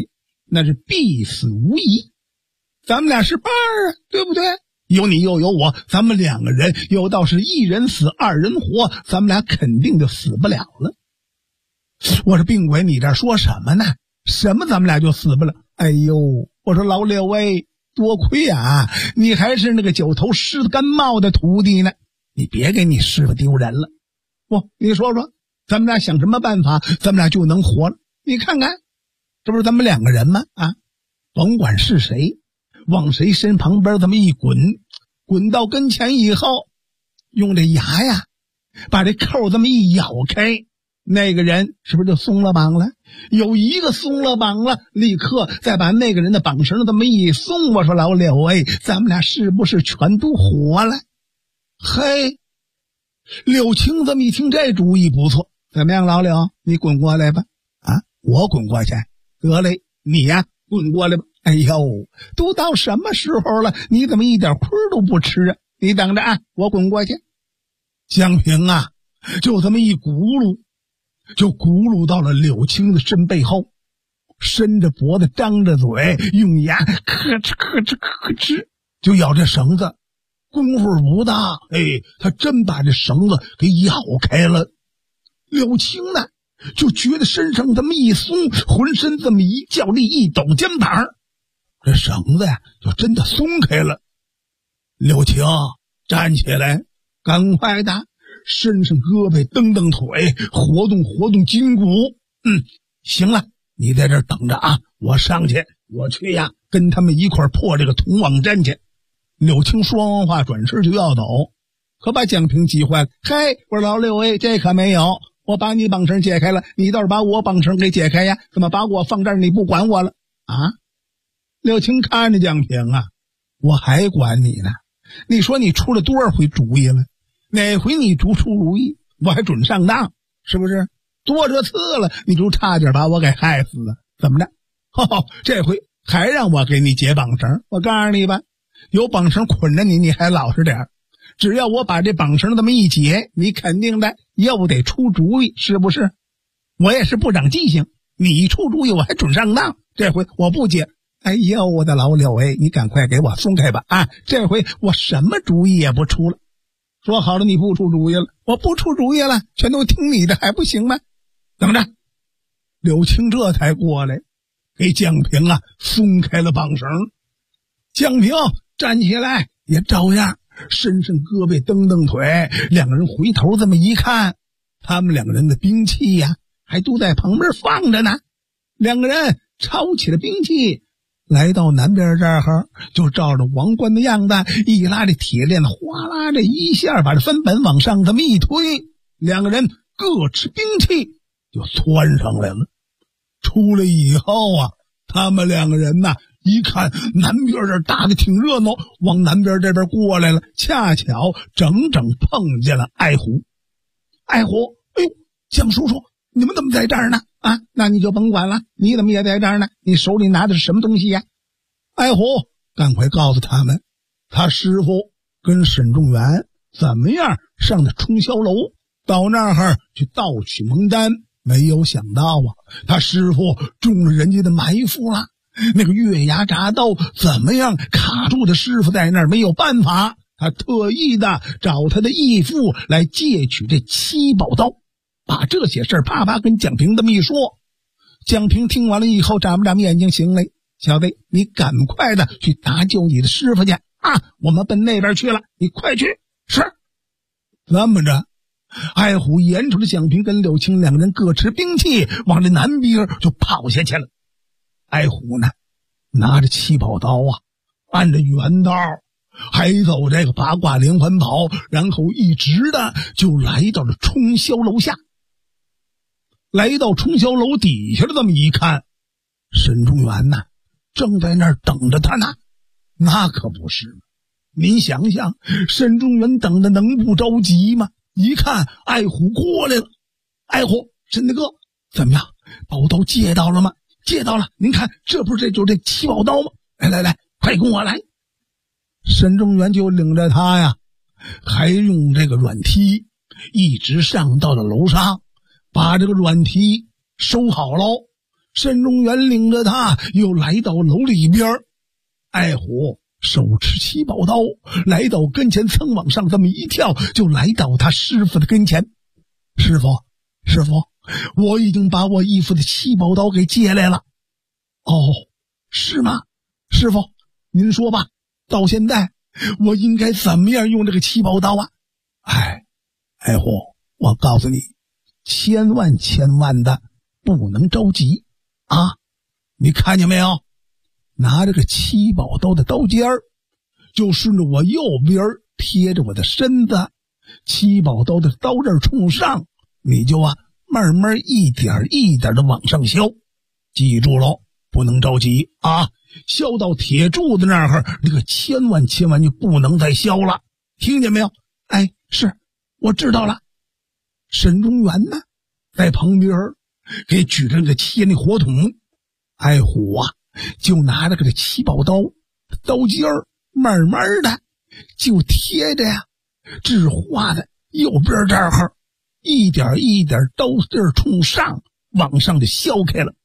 S6: 那是必死无疑。咱们俩是伴儿啊，对不对？有你又有我，咱们两个人有道是一人死二人活，咱们俩肯定就死不了了。我说病鬼，你这说什么呢？什么咱们俩就死不了？哎呦，我说老六喂，多亏啊，你还是那个九头狮子干帽的徒弟呢，你别给你师傅丢人了。你说说，咱们俩想什么办法，咱们俩就能活了？你看看，这不是咱们两个人吗？啊，甭管是谁，往谁身旁边这么一滚，滚到跟前以后，用这牙呀，把这扣这么一咬开，那个人是不是就松了绑了？有一个松了绑了，立刻再把那个人的绑绳这么一松。我说老柳咱们俩是不是全都活了？嘿，柳青这么一听，这主意不错，怎么样，老柳，你滚过来吧。啊，我滚过去？得嘞，你呀，滚过来吧。哎呦，都到什么时候了，你怎么一点亏都不吃啊？你等着啊，我滚过去。江平啊，就这么一轱辘，就轱辘到了柳青的身背后，伸着脖子，张着嘴，用牙咯吱咯吱咯吱就咬这绳子。功夫不大，他真把这绳子给咬开了。柳青呢，就觉得身上这么一松，浑身这么一较力，一抖肩膀，这绳子呀就真的松开了。柳青站起来，赶快的伸伸胳膊，蹬蹬腿，活动活动筋骨。行了，你在这儿等着啊，我上去，我去呀，跟他们一块破这个铜网阵去。柳青说完话，转身就要走，可把蒋平急坏了。嘿，我说老柳这可没有，我把你绑绳解开了，你倒是把我绑绳给解开呀？怎么把我放这儿，你不管我了啊？柳青看着蒋平啊，我还管你呢。你说你出了多少回主意了？哪回你出主意，我还准上当，是不是？多少次了，你就差点把我给害死了。怎么着？这回还让我给你解绑绳？我告诉你吧，有绑绳捆着你，你还老实点。只要我把这绑绳这么一解，你肯定的又得出主意，是不是？我也是不长记性，你一出主意我还准上当。这回我不解。哎呦，我的老柳你赶快给我松开吧啊！这回我什么主意也不出了。说好了你不出主意了，我不出主意了，全都听你的还不行吗？怎么着？柳青这才过来给蒋平啊松开了绑绳。蒋平站起来也照样伸伸胳膊，蹬蹬腿。两个人回头这么一看，他们两个人的兵器呀还都在旁边放着呢。两个人抄起了兵器，来到南边这儿，就照着王冠的样子，一拉这铁链子，哗啦这一下把这分本往上这么一推，两个人各持兵器就窜上来了。出来以后啊，他们两个人呢一看南边这打得挺热闹，往南边这边过来了，恰巧整整碰见了爱虎。爱虎，哎呦，蒋叔叔，你们怎么在这儿呢？啊，那你就甭管了，你怎么也在这儿呢？你手里拿的是什么东西呀？爱虎，赶快告诉他们，他师傅跟沈仲元怎么样上的冲霄楼，到那儿去盗取蒙丹。没有想到啊，他师傅中了人家的埋伏了。那个月牙铡刀怎么样卡住的师傅在那儿没有办法，他特意的找他的义父来借取这七宝刀，把这些事儿啪啪跟蒋平这么一说。蒋平听完了以后眨巴眨巴眼睛，行嘞，小子你赶快的去搭救你的师傅去啊，我们奔那边去了，你快去。是这么着，爱虎眼瞅着蒋平跟柳青两个人各持兵器往这南边就跑下去了。爱虎呢拿着七宝刀啊，按着原道还走这个八卦连环跑，然后一直的就来到了冲霄楼下。来到冲霄楼底下的这么一看，沈仲元呢正在那儿等着他呢。那可不是吗？您想想，沈仲元等的能不着急吗？一看爱虎过来了，爱虎，沈大哥怎么样，宝刀借到了吗？借到了，您看这不是就这七宝刀吗？来，快跟我来。沈仲元就领着他呀，还用这个软梯一直上到了楼上，把这个软梯收好喽。 沈中原领着他又来到楼里边，爱虎手持七宝刀来到跟前，曾往上这么一跳，就来到他师傅的跟前。师傅，我已经把我义父的七宝刀给借来了。哦，是吗？师傅，您说吧，到现在我应该怎么样用这个七宝刀啊？爱虎，我告诉你，千万的不能着急啊！你看见没有？拿这个七宝刀的刀尖儿，就顺着我右边贴着我的身子，七宝刀的刀刃冲上，你就慢慢一点一点的往上削。记住喽，不能着急啊！削到铁柱子那儿，那个千万就不能再削了，听见没有？是，我知道了。沈中原呢，在旁边给举着那个切那火桶，爱虎就拿着这七宝刀刀尖儿，慢慢的就贴着智化的右边这儿，一点一点刀尖儿冲上，往上就削开了。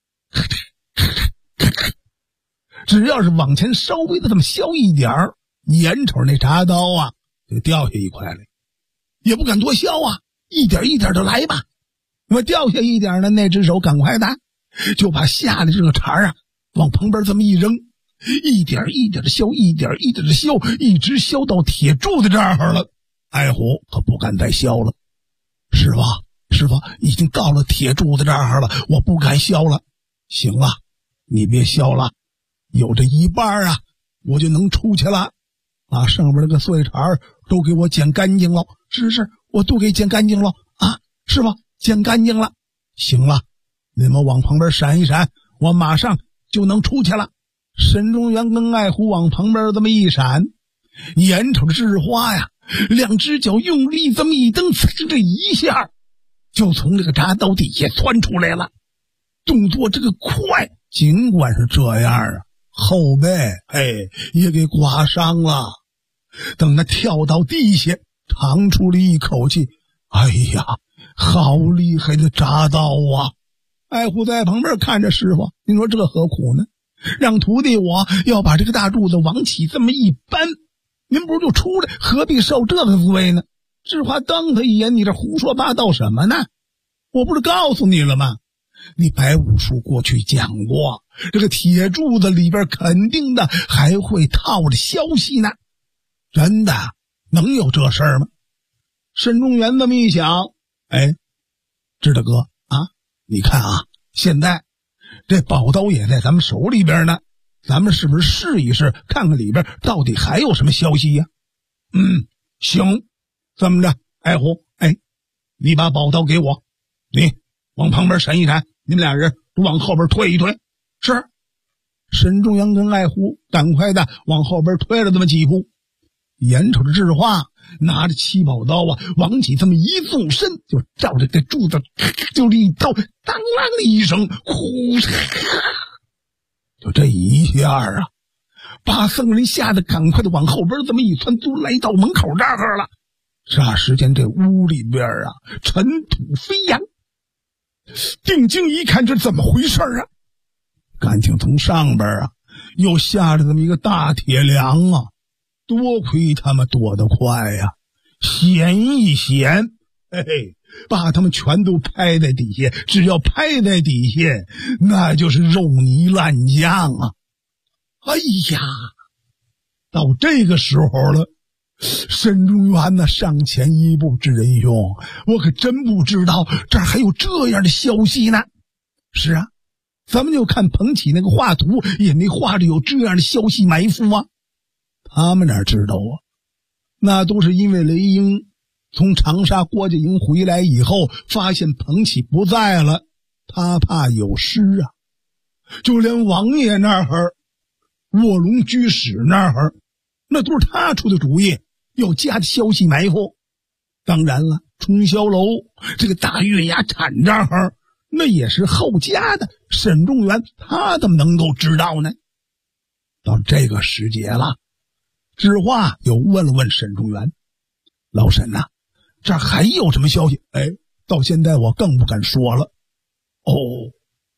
S6: 只要是往前稍微的这么削一点儿，眼瞅那铡刀就掉下一块来，也不敢多削一点一点的来吧。我掉下一点呢，那只手赶快的就把下的这个茬往旁边这么一扔，一点一点的削，一点一点的削，一直削到铁柱子这儿了。爱虎可不敢再削了。师傅，已经到了铁柱子这儿了，我不敢削了。行了，你别削了，有这一半我就能出去了。把上边那个碎茬都给我捡干净了。是，我都给捡干净了师傅，捡干净了。行了，你们往旁边闪一闪，我马上就能出去了。沈中原跟爱虎往旁边这么一闪，眼瞅着智花两只脚用力这么一蹬，这一下就从这个铡刀底下窜出来了。动作这个快，尽管是这样后背也给刮伤了。等他跳到地下，长出了一口气，哎呀，好厉害的铡刀爱虎在旁边看着师傅，您说这何苦呢？让徒弟我要把这个大柱子往起这么一搬，您不是就出来，何必受这个罪呢？智花瞪他一眼，你这胡说八道什么呢？我不是告诉你了吗？你白武术过去讲过，这个铁柱子里边肯定的还会套着消息呢。真的能有这事儿吗？沈中原这么一想，知道哥你看现在这宝刀也在咱们手里边呢，咱们是不是试一试，看看里边到底还有什么消息行，这么着，爱虎，你把宝刀给我，你往旁边闪一闪，你们俩人都往后边推一推。是。沈中原跟爱虎赶快的往后边推了这么几步，眼瞅着智化拿着七宝刀往起这么一纵身，就照着这柱子就一刀，当啷的一声，呼，就这一下把僧人吓得赶快的往后边这么一窜，都来到门口这儿了。霎时间这屋里边尘土飞扬。定睛一看，这怎么回事感情从上边又下了这么一个大铁梁多亏他们躲得快险一险，把他们全都拍在底下，只要拍在底下，那就是肉泥烂酱哎呀，到这个时候了，沈中原上前一步，智仁兄，我可真不知道这儿还有这样的消息呢。是咱们就看彭起那个画图，也没画着有这样的消息埋伏他们哪知道那都是因为雷英从长沙郭家营回来以后，发现彭起不在了，他怕有失就连王爷那儿、卧龙居士那儿，那都是他出的主意，要加的消息埋伏。当然了，春霄楼这个大月牙铲这儿，那也是后加的，沈中原他怎么能够知道呢？到这个时节了，智化又问了问沈中原，老沈这儿还有什么消息？到现在我更不敢说了。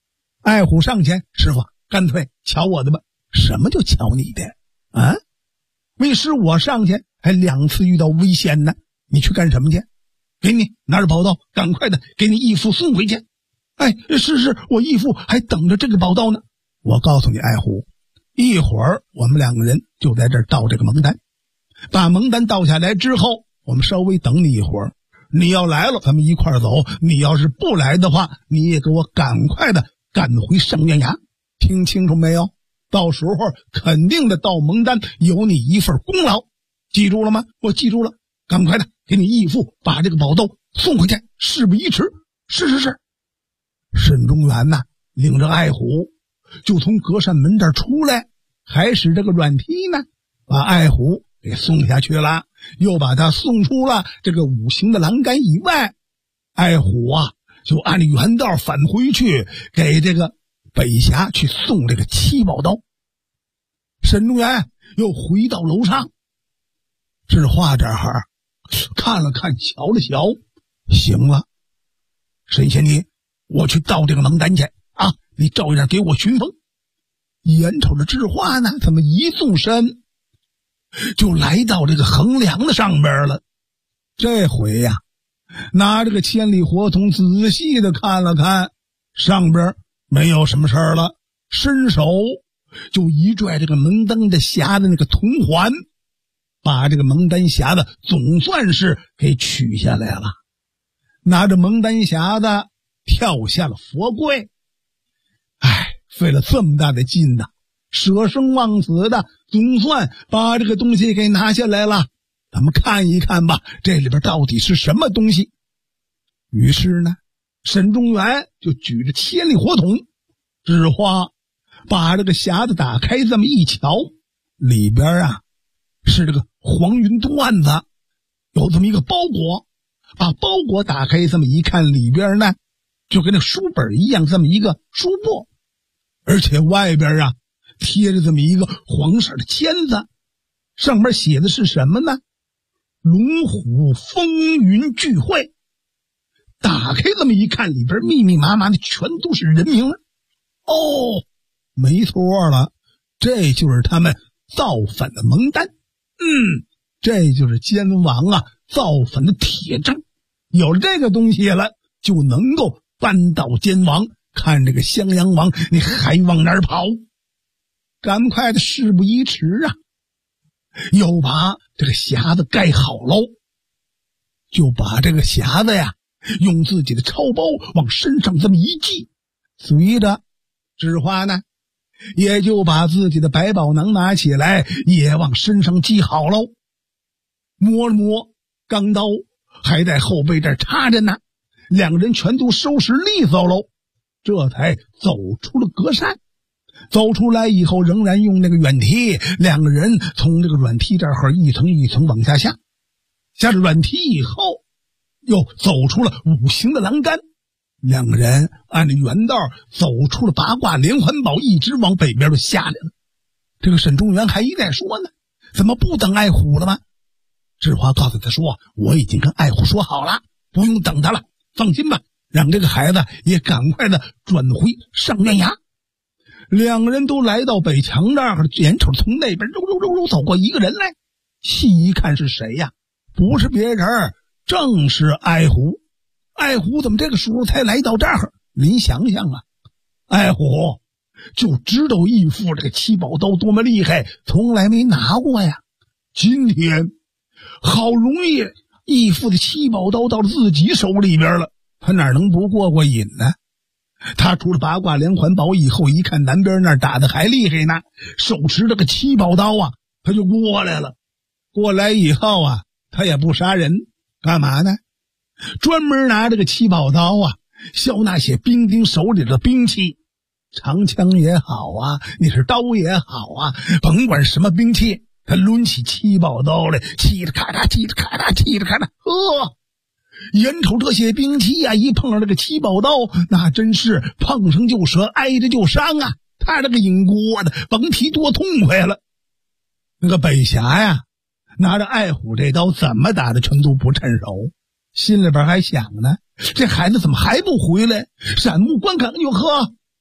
S6: 爱虎上前，师傅，干脆瞧我的吧。什么就瞧你的啊？为师我上前还2次遇到危险呢，你去干什么去？给你拿着宝刀，赶快的给你义父送回去。哎，是，我义父还等着这个宝刀呢。我告诉你，爱虎，一会儿我们2个人就在这儿倒这个蒙丹，把蒙丹倒下来之后，我们稍微等你一会儿。你要来了，咱们一块儿走；你要是不来的话，你也给我赶快的赶回上院衙。听清楚没有？到时候肯定的倒蒙丹有你一份功劳，记住了吗？我记住了，赶快的给你义父把这个宝刀送回去，事不宜迟。是。沈中原呐，领着爱虎就从隔扇门这儿出来，还使这个软梯呢，把爱虎给送下去了，又把他送出了这个5行的栏杆以外。爱虎啊，就按原道返回去，给这个北峡去送这个7宝刀。沈中原又回到楼上，智化这儿看了看，瞧了瞧，行了，沈贤弟，我去倒这个蒙丹去啊！你照样给我巡风。眼瞅着智化呢，这么一纵身，就来到这个横梁的上边了。这回呀，拿这个千里火筒仔细的看了看，上边没有什么事儿了，伸手就一拽这个蒙丹的匣的那个铜环，把这个蒙丹匣子总算是给取下来了。拿着蒙丹匣子跳下了佛柜。费了这么大的劲呐，舍生忘死的，总算把这个东西给拿下来了。咱们看一看吧，这里边到底是什么东西。于是呢，沈中原就举着千里火筒，智化把这个匣子打开，这么一瞧，里边啊是这个黄云缎子，有这么一个包裹。把包裹打开，这么一看，里边呢就跟那书本一样，这么一个书簿，而且外边啊贴着这么一个黄色的签子，上面写的是什么呢？龙虎风云聚会。打开这么一看，里边密密麻麻的全都是人名。哦，没错了，这就是他们造反的蒙丹。这就是奸王啊造反的铁证。有了这个东西了，就能够扳倒奸王。看这个襄阳王，你还往哪儿跑？赶快的，事不宜迟啊！又把这个匣子盖好喽，就把这个匣子呀用自己的钞包往身上这么一系，随着智化呢也就把自己的百宝囊拿起来，也往身上系好喽。摸了摸钢刀还在后背这儿插着呢，两个人全都收拾利索喽，这才走出了隔扇。走出来以后，仍然用那个软梯，两个人从这个软梯这儿一层一层往下下，下了软梯以后，又走出了五行的栏杆。两个人按着原道走出了八卦连环堡，一直往北边就下来了。这个沈中原还一再说呢，怎么不等爱虎了吗？智华告诉他说，我已经跟爱虎说好了，不用等他了，放心吧，让这个孩子也赶快的转回上院衙。两个人都来到北墙这儿，眼瞅从那边肉走过一个人来，细一看是谁呀？不是别人，正是爱虎。爱虎怎么这个时候才来到这儿？您想想啊，爱虎就知道义父这个七宝刀多么厉害，从来没拿过呀。今天好容易义父的七宝刀到了自己手里边了，他哪能不过瘾呢？他出了八卦连环堡以后，一看南边那儿打的还厉害呢，手持这个七宝刀啊，他就过来了。过来以后啊，他也不杀人，干嘛呢？专门拿这个七宝刀啊，削那些兵丁手里的兵器，长枪也好啊，你是刀也好啊，甭管什么兵器，他抡起七宝刀来，嘁哩咔嚓，嘁哩咔嚓，嘁哩咔嚓，眼瞅这些兵器啊，一碰上这个七宝刀，那真是碰上就折，挨着就伤啊！他这个瘾锅的，甭提多痛快了。那个北峡呀，拿着爱虎这刀，怎么打的全都不趁手，心里边还想呢，这孩子怎么还不回来？闪目观看，哟呵，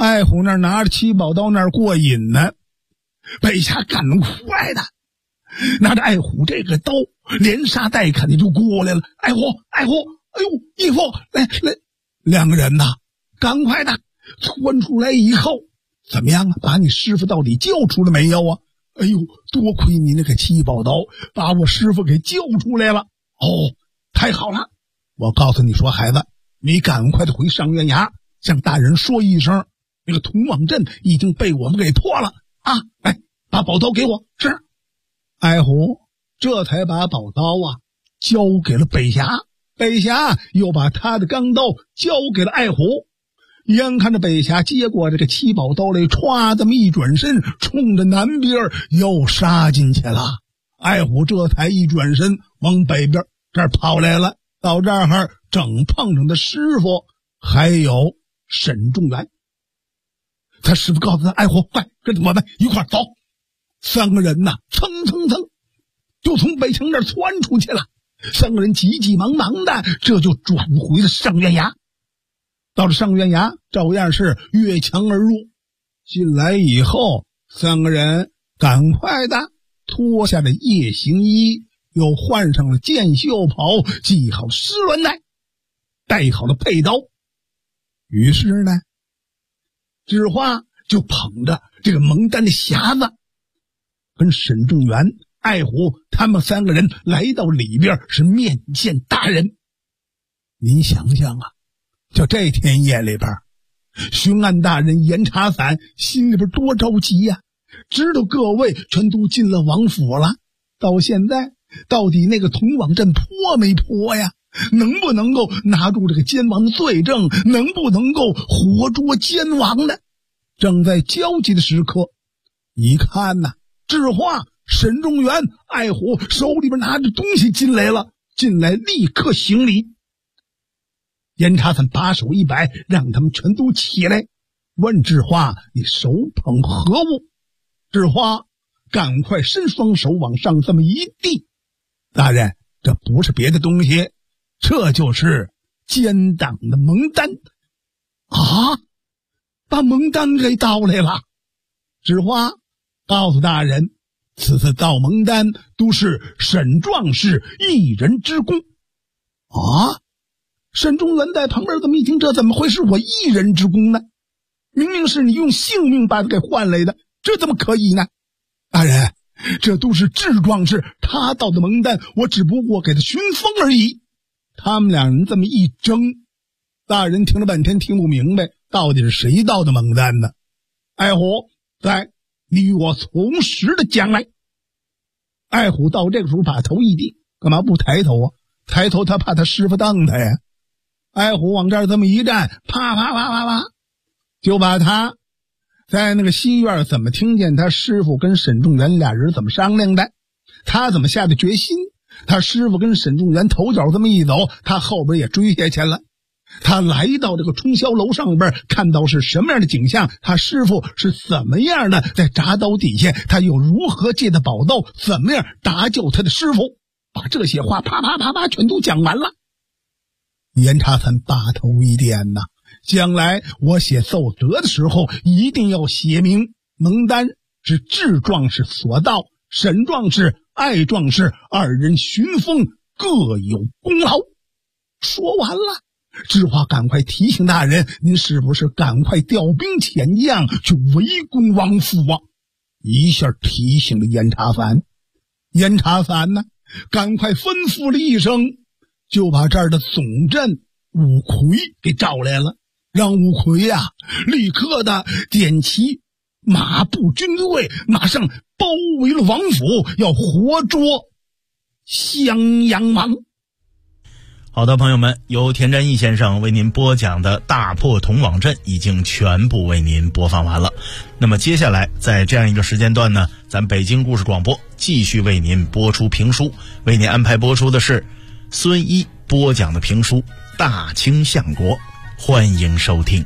S6: 爱虎那拿着七宝刀那过瘾呢，北侠赶得快的，拿着爱虎这个刀连杀带砍的就过来了。爱虎，哎呦，义父，来，两个人呐，赶快的窜出来以后，怎么样啊？把你师傅到底救出来没有啊？哎呦，多亏你那个七宝刀把我师傅给救出来了。哦，太好了！我告诉你说，孩子，你赶快的回上院衙，向大人说一声，那个铜网阵已经被我们给破了啊！来，把宝刀给我。是。爱虎这才把宝刀啊交给了北侠，北侠又把他的钢刀交给了爱虎。眼看着北侠接过这个七宝刀来，歘这么一转身，冲着南边又杀进去了。爱虎这才一转身往北边这儿跑来了，到这儿正碰上他师傅还有沈仲元。他师傅告诉他，爱虎，快跟我们一块儿走。三个人呐，蹭就从北城这儿窜出去了。三个人急急忙忙的，这就转回了上院衙。到了上院衙，照样是越墙而入。进来以后，三个人赶快的脱下了夜行衣，又换上了箭袖袍，系好丝鸾带，带好了佩刀。于是呢，纸花就捧着这个蒙丹的匣子，跟沈仲元、爱虎他们三个人来到里边，是面见大人。您想想啊，就这天夜里边，巡案大人严查伞心里边多着急呀！知道各位全都进了王府了，到现在到底那个铜网阵破没破呀？能不能够拿住这个奸王的罪证？能不能够活捉奸王呢？正在焦急的时刻，一看呐，智化、沈仲元、爱虎手里边拿着东西进来了，进来立刻行礼。严查伞把手一摆，让他们全都起来，问智化，你手捧何物？智化赶快伸双手往上这么一递，大人，这不是别的东西，这就是奸党的蒙丹啊！把蒙丹给盗来了。智化告诉大人，此次盗蒙丹都是沈壮士一人之功啊！沈仲元在旁边这么一听，这怎么会是我一人之功呢？明明是你用性命把他给换来的，这怎么可以呢？大人，这都是智壮士他盗的蒙丹，我只不过给他寻风而已。他们两人这么一争，大人听了半天听不明白，到底是谁盗的蒙丹呢？爱虎，来，你与我从实的讲来。爱虎到这个时候把头一低，干嘛不抬头啊？抬头他怕他师傅瞪他呀。爱虎往这儿这么一站，啪啪啪啪啪，就把他在那个西院怎么听见他师傅跟沈仲元俩人怎么商量的，他怎么下的决心，他师傅跟沈仲元头脚这么一走，他后边也追下去了。他来到这个冲霄楼上边，看到是什么样的景象，他师傅是怎么样的在铡刀底下，他又如何借的宝刀，怎么样搭救他的师傅，把这些话啪啪啪啪全都讲完了。严查伞把头一点呐，将来我写奏折的时候一定要写明蒙丹是智壮士所盗，沈壮士、爱壮士二人寻风各有功劳。说完了，智化赶快提醒大人，您是不是赶快调兵遣将去围攻王府啊？一下提醒了严查伞。严查伞呢，赶快吩咐了一声，就把这儿的总镇五魁给召来了，让五魁啊立刻的点齐马步军队，马上包围了王府，要活捉襄阳王。
S5: 好的，朋友们，由田占义先生为您播讲的大破铜网阵已经全部为您播放完了。那么接下来在这样一个时间段呢，咱北京故事广播继续为您播出评书，为您安排播出的是孙一播讲的评书《大清相国》，欢迎收听。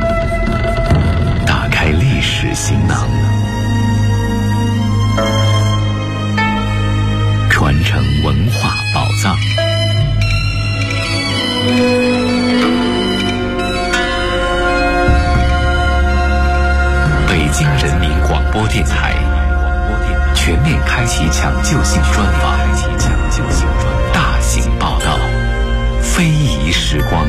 S10: 打开历史行囊， 播电台，全面开启抢救性专访，大型报道，非遗时光。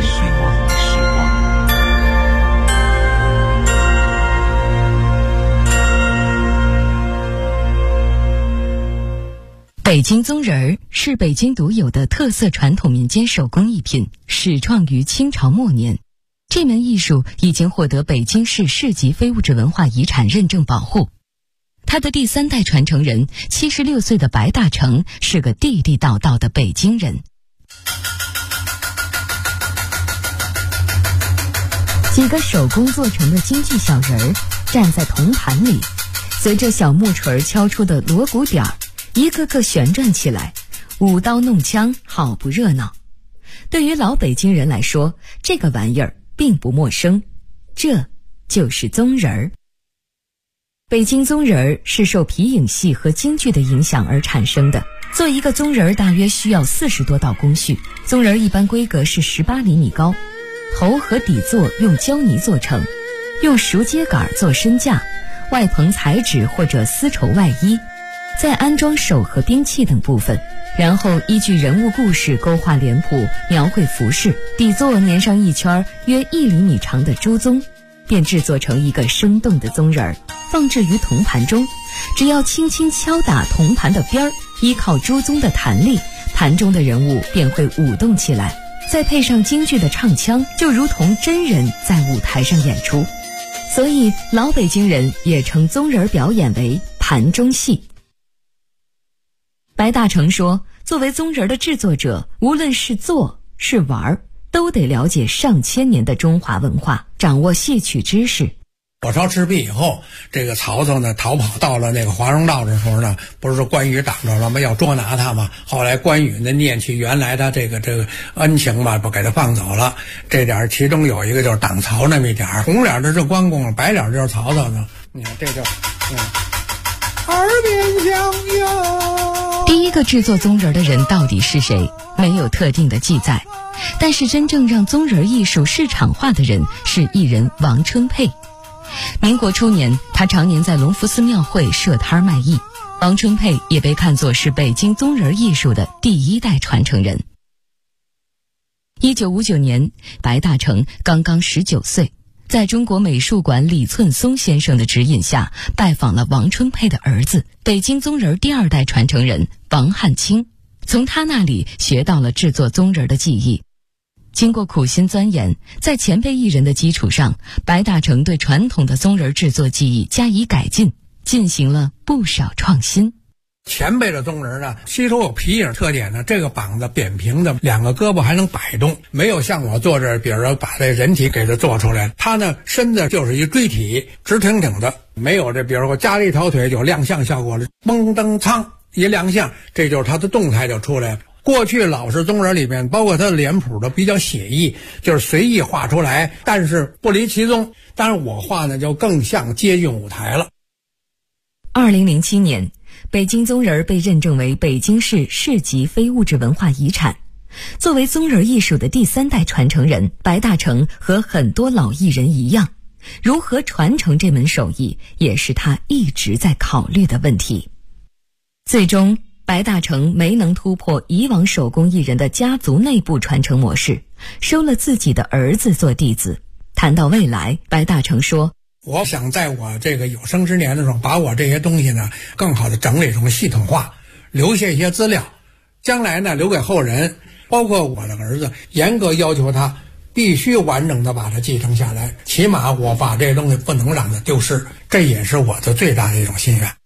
S8: 北京宗人儿是北京独有的特色传统民间手工艺品，始创于清朝末年。这门艺术已经获得北京市市级非物质文化遗产认证保护。他的第3代传承人76岁的白大成是个地地道道的北京人。几个手工做成的京剧小人儿站在铜盘里，随着小木锤敲出的锣鼓点儿，一个个旋转起来，舞刀弄枪，好不热闹。对于老北京人来说，这个玩意儿并不陌生，这就是宗人儿。北京宗人儿是受皮影戏和京剧的影响而产生的。做一个宗人儿大约需要40多道工序。宗人儿一般规格是18厘米高，头和底座用胶泥做成，用熟秸秆做身架，外棚彩纸或者丝绸外衣，再安装手和兵器等部分，然后依据人物故事勾画脸谱，描绘服饰，底座粘上一圈约1厘米长的猪鬃，便制作成一个生动的宗人儿，放置于铜盘中。只要轻轻敲打铜盘的边儿，依靠猪鬃的弹力，盘中的人物便会舞动起来，再配上京剧的唱腔，就如同真人在舞台上演出。所以老北京人也称宗人表演为盘中戏。白大成说，作为宗人的制作者，无论是做是玩，都得了解上千年的中华文化，掌握戏曲知识。
S19: 火烧赤壁以后，这个曹操呢逃跑到了那个华容道的时候呢，不是说关羽挡着了吗？要捉拿他嘛。后来关羽呢念起原来的这个恩情嘛，不给他放走了。这点其中有一个就是挡曹那么一点，红脸的是关公，白脸就是曹操呢。你看这就耳边响哟。
S8: 第一个制作宗人的人到底是谁？没有特定的记载，但是真正让宗人艺术市场化的人是艺人王春佩。民国初年，他常年在隆福寺庙会设摊卖艺。王春佩也被看作是北京宗人艺术的第1代传承人。1959年，白大成刚刚19岁，在中国美术馆李寸松先生的指引下，拜访了王春佩的儿子，北京宗人第2代传承人王汉卿，从他那里学到了制作宗人的技艺。经过苦心钻研，在前辈艺人的基础上，白大成对传统的宗人制作技艺加以改进，进行了不少创新。
S19: 前辈的宗人呢，吸收有皮影特点呢，这个膀子扁平的，2个胳膊还能摆动，没有像我做这，比如说把这人体给它做出来，他呢身子就是一锥体，直挺挺的，没有这，比如说加了一条腿有亮相效果了，嘣噔苍一亮相，这就是他的动态就出来了。过去老式宗人里面，包括他的脸谱都比较写意，就是随意画出来，但是不离其宗。但是我画呢，就更像接近舞台了。
S8: 2007年，北京宗人被认证为北京市市级非物质文化遗产。作为宗人艺术的第3代传承人，白大成和很多老艺人一样，如何传承这门手艺，也是他一直在考虑的问题。最终，白大成没能突破以往手工艺人的家族内部传承模式，收了自己的儿子做弟子。谈到未来，白大成说，
S19: 我想在我这个有生之年的时候，把我这些东西呢更好的整理成系统化，留下一些资料，将来呢留给后人，包括我的儿子，严格要求他必须完整的把它继承下来，起码我把这些东西不能让它丢失，这也是我的最大的一种心愿。